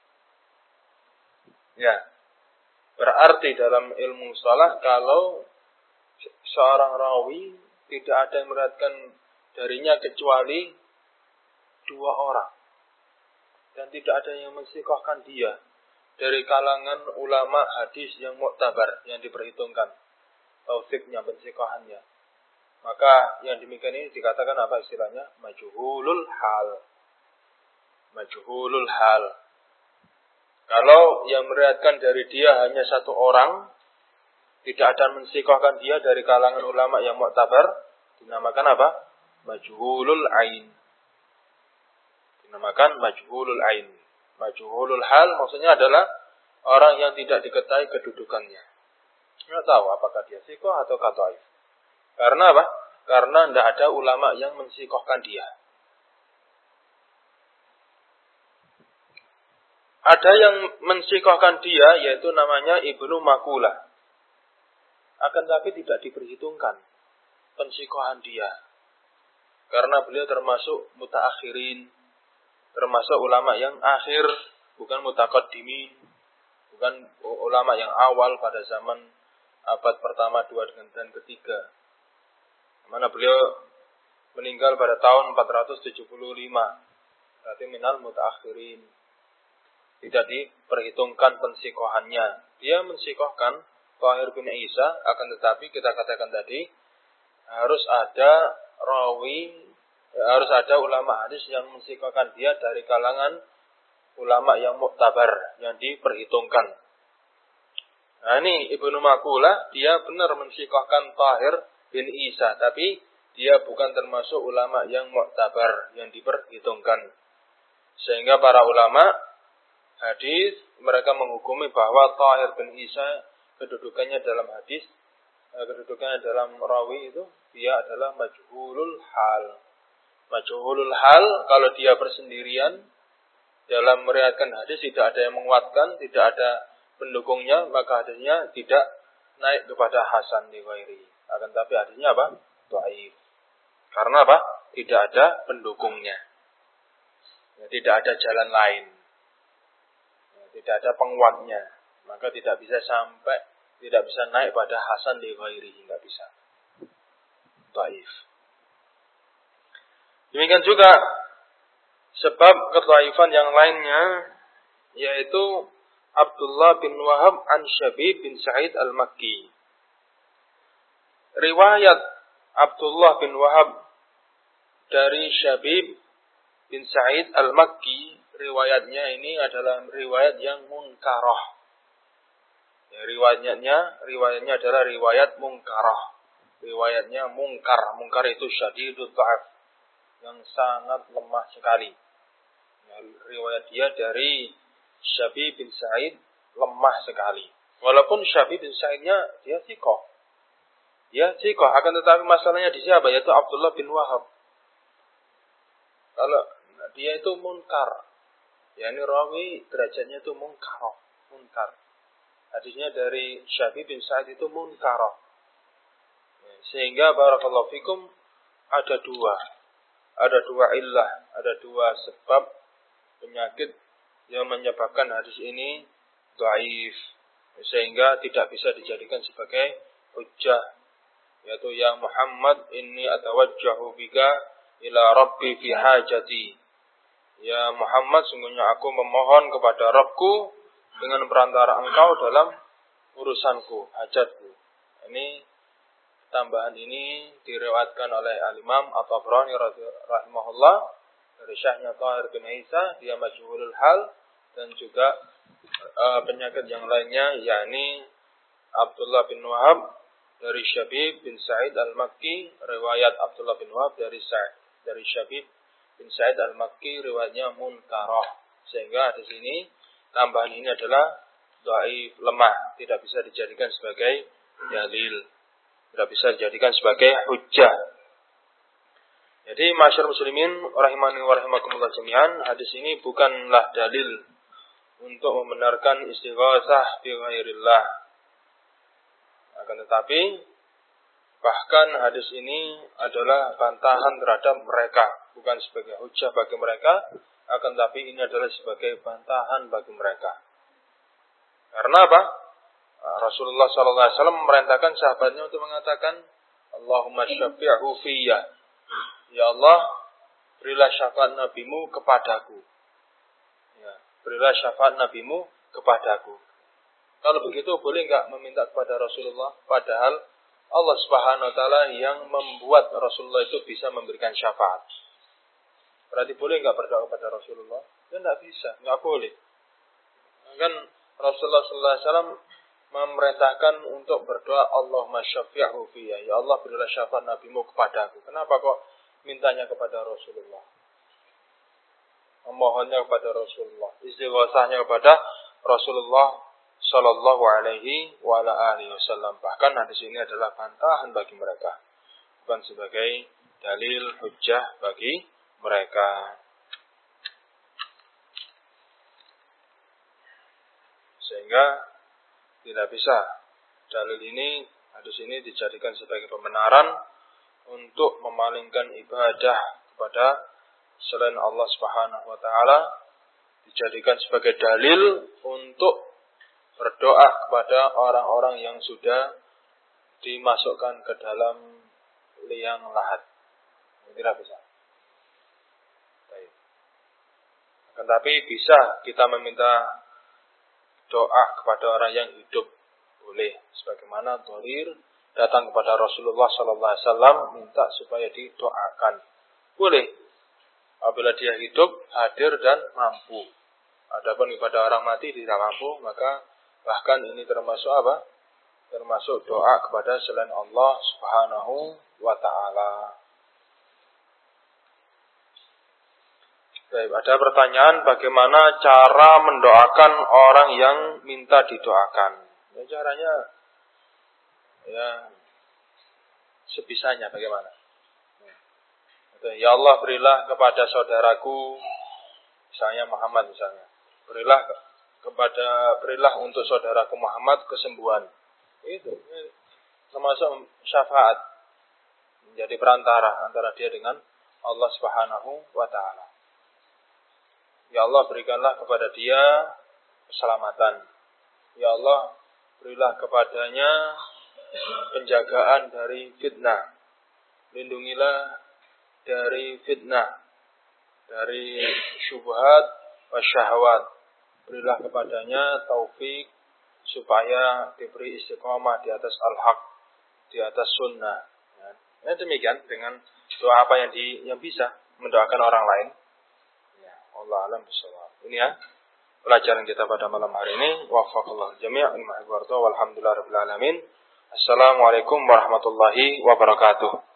Ya, berarti dalam ilmu shalah kalau seorang rawi tidak ada yang meriwayatkan darinya kecuali dua orang, dan tidak ada yang mensikohkan dia dari kalangan ulama hadis yang mu'tabar, yang diperhitungkan taufiknya, pensikohannya, maka yang demikian ini dikatakan apa istilahnya? Majhulul hal. Majhulul hal. Kalau yang meriwayatkan dari dia hanya satu orang, tidak ada mensikohkan dia dari kalangan ulama yang mu'tabar, dinamakan apa? Majhulul ain. Dinamakan majhulul ain. Majhulul hal maksudnya adalah orang yang tidak diketahui kedudukannya. Tidak tahu apakah dia sikoh atau dhaif. Karena apa? Karena tidak ada ulama yang mensikohkan dia. Ada yang mensikohkan dia, yaitu namanya Ibnu Makulah. Akan tapi tidak diperhitungkan pensikohan dia. Karena beliau termasuk mutaakhirin, termasuk ulama yang akhir, bukan mutaqaddimin, bukan ulama yang awal pada zaman abad pertama, dua, dan ketiga. Mana beliau meninggal pada tahun empat ratus tujuh puluh lima. Berarti minal mutaakhirin. Tidak diperhitungkan pensikohannya. Dia mensikohkan Tahir bin Isa, akan tetapi kita katakan tadi harus ada rawi, harus ada ulama hadis yang mensikohkan dia dari kalangan ulama yang muktabar, yang diperhitungkan. Nah ini Ibnu Makulah, dia benar mensikohkan Tahir bin Isa, tapi dia bukan termasuk ulama yang muktabar, yang diperhitungkan. Sehingga para ulama hadis mereka menghukumi bahwa Tahir bin Isa kedudukannya dalam hadis, kedudukannya dalam rawi itu dia adalah majhulul hal. Majhulul hal kalau dia bersendirian dalam meriwayatkan hadis, tidak ada yang menguatkan, tidak ada pendukungnya, maka hadisnya tidak naik kepada hasan li ghairi. Akan tapi hadisnya apa? Dhaif. Karena apa? Tidak ada pendukungnya. Ya, tidak ada jalan lain. Ya, tidak ada penguatnya. Maka tidak bisa sampai, tidak bisa naik pada hasan li ghairi, enggak bisa. Dhaif. Demikian juga sebab kedhaifan yang lainnya, yaitu Abdullah bin Wahab an Syabib bin Sa'id al-Makki. Riwayat Abdullah bin Wahab dari Syabib bin Sa'id al-Makki, riwayatnya ini adalah riwayat yang munkarah. Ya, riwayatnya, riwayatnya adalah riwayat munkarah. Riwayatnya mungkar. Mungkar itu syadidud dha'af, yang sangat lemah sekali. Ya, riwayat dia dari Syabib bin Sa'id lemah sekali. Walaupun Syabib bin Sa'idnya dia thiqah. Ya, thiqah. Akan tetapi masalahnya di siapa? Yaitu Abdullah bin Wahab. Kalau dia itu munkar. Ya, ini rawi derajatnya itu munkar. Munkar. Hadisnya dari Syabib bin Sa'id itu munkar. Ya, sehingga barakallahu fikum ada dua. ada dua illah, ada dua sebab penyakit yang menyebabkan hadis ini dhaif, sehingga tidak bisa dijadikan sebagai hujjah, yaitu ya Muhammad inni atawajjahu bika ila rabbi fi hajati. Ya Muhammad, sungguhnya aku memohon kepada Rabbku dengan perantara engkau dalam urusanku, hajatku. Ini tambahan ini diriwayatkan oleh Al-Imam At-Tabrani rahimahullah dari Syekhnya Thahir bin Isa, dia majhulul hal, dan juga uh, penyakit yang lainnya, yakni Abdullah bin Wahab dari Syabib bin Sa'id al-Makki, riwayat Abdullah bin Wahab dari Sa'id dari Syabib bin Sa'id al-Makki, riwayatnya munkarah, sehingga di sini tambahan ini adalah dhaif, lemah, tidak bisa dijadikan sebagai dalil, tidak bisa dijadikan sebagai hujjah. Jadi masyarakat muslimin rahimani wa rahimakumullah jami'an, hadis ini bukanlah dalil untuk membenarkan istighatsah bi ghairillah. Akan tetapi bahkan hadis ini adalah bantahan terhadap mereka, bukan sebagai hujjah bagi mereka, akan tetapi ini adalah sebagai bantahan bagi mereka. Karena apa? Rasulullah shallallahu alaihi wasallam memerintahkan sahabatnya untuk mengatakan, Allahumma syafi'hu fiyya. Ya Allah, berilah syafaat nabimu kepadaku. Ya, berilah syafaat nabimu kepadaku. Kalau begitu boleh enggak meminta kepada Rasulullah? Padahal Allah Subhanahu wa taala yang membuat Rasulullah itu bisa memberikan syafaat. Berarti boleh enggak berdoa kepada Rasulullah? Ya enggak bisa, enggak boleh. Kan Rasulullah sallallahu alaihi wasallam memerintahkan untuk berdoa, Allahumma syafi'hu fiyya. Ya Allah, berilah syafaat nabimu kepadaku. Kenapa kok mintanya kepada Rasulullah? Memohonnya kepada Rasulullah, istighatsahnya kepada Rasulullah sallallahu alaihi wa ala alihi wasallam. Bahkan hadis ini adalah bantahan bagi mereka, bukan sebagai dalil hujjah bagi mereka. Sehingga tidak bisa dalil ini, hadis ini dijadikan sebagai pembenaran untuk memalingkan ibadah kepada selain Allah Subhanahu wa taala, dijadikan sebagai dalil untuk berdoa kepada orang-orang yang sudah dimasukkan ke dalam liang lahat. Tidak bisa. Baik. Tetapi bisa kita meminta doa kepada orang yang hidup, boleh. Sebagaimana Dharir datang kepada Rasulullah sallallahu alaihi wasallam minta supaya didoakan, boleh. Apabila dia hidup, hadir dan mampu. Adapun kepada orang mati tidak mampu, maka bahkan ini termasuk apa? Termasuk doa kepada selain Allah Subhanahu wa ta'ala. Baik, ada pertanyaan bagaimana cara mendoakan orang yang minta didoakan. Ya, caranya ya sebisanya bagaimana. Ya Allah, berilah kepada saudaraku, misalnya Muhammad misalnya. Berilah kepada berilah untuk saudaraku Muhammad kesembuhan. Itu termasuk syafaat, menjadi perantara antara dia dengan Allah Subhanahu wa taala. Ya Allah, berikanlah kepada dia keselamatan. Ya Allah, berilah kepadanya penjagaan dari fitnah. Lindungilah dari fitnah, dari syubhat wa syahwat. Berilah kepadanya taufik supaya diberi istiqamah di atas al-haq, di atas sunnah. Ya, nah, demikian dengan doa apa yang di, yang bisa mendoakan orang lain. Ya, Allah alam bisawab. Ini ya pelajaran kita pada malam hari ini. Waffaqallahu jami'an ma'al warta walhamdulillah rabbil alamin. Assalamualaikum warahmatullahi wabarakatuh.